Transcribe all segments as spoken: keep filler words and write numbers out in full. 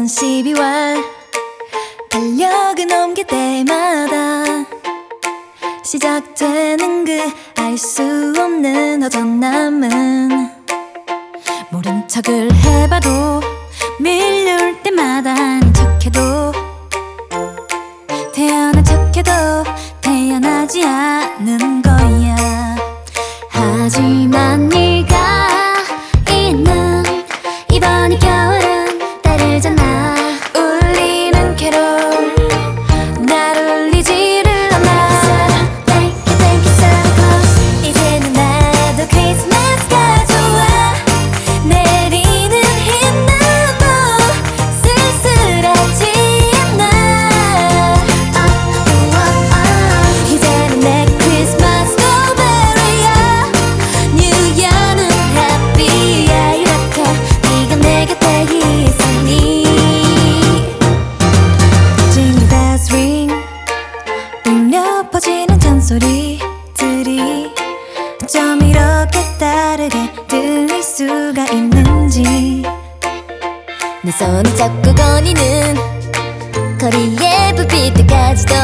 매년 십이월 달력을 넘길 때마다 시작되는 그 알 수 없는 허전함은 모른 척을 해봐도 밀려올 때마다 아닌 척해도 태어난 척해도 태어나지 않은 거야. 하지만 네가 있는 이번 겨울은 다르잖아. 울리는 캐롤 날 울리지를 않아. Thank you, thank you so much. 이제는 나도 크리스마스가 좋아. 내리는 흰눈도 쓸쓸하지 않아. oh, oh, oh. 이제는 내 크리스마스도 베리야. New Year는 happy야. 이렇게 네가 내 곁에 있으니 Jingle bells ring 울려 퍼지는 잔소리들이 어쩜 이렇게 다르게 들릴 수가 있는지. 내 손을 잡고 거니는 거리의 불빛들까지도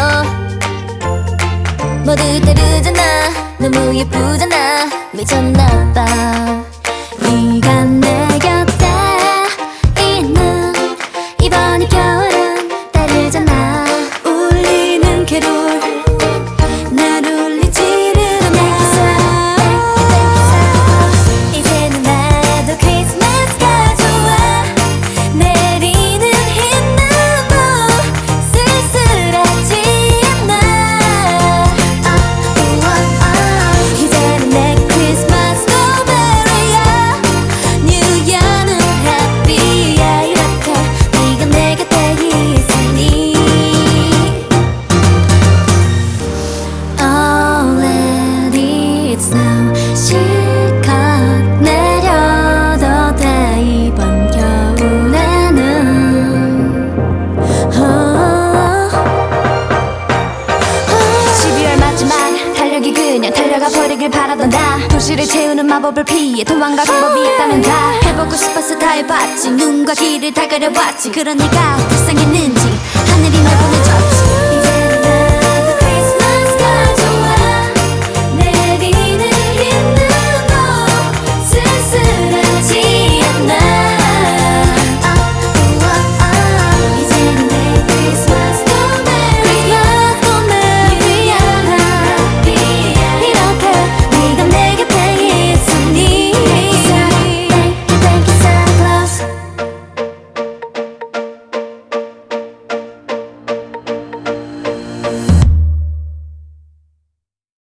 모두 다르잖아. 너무 예쁘잖아. 미쳤나봐. 네가 내 곁에 있는 이번 겨울은 다르잖아. 울리는 캐롤 날 울리지를 않아. 이제는 나도 크리스마스가 좋아. 내리는 흰눈도 쓸쓸하지 않아. oh, oh, oh. 이제는 내 크리스마스도 베리야. New Year는 happy야. 이렇게 네가 내 곁에 있으니 Already it's now. 실컷 내려도 돼 이번 겨울에는. 십이월 마지막 달력이 그냥 달려가 버리길 바라던 나. 도시를 채우는 마법을 피해 도망갈 방법이 있다면 다 해보고 싶어서 다 해봤지. 눈과 귀를 다 가려봤지. 그런 네가 불쌍했는지 하늘이 날 보내줬지.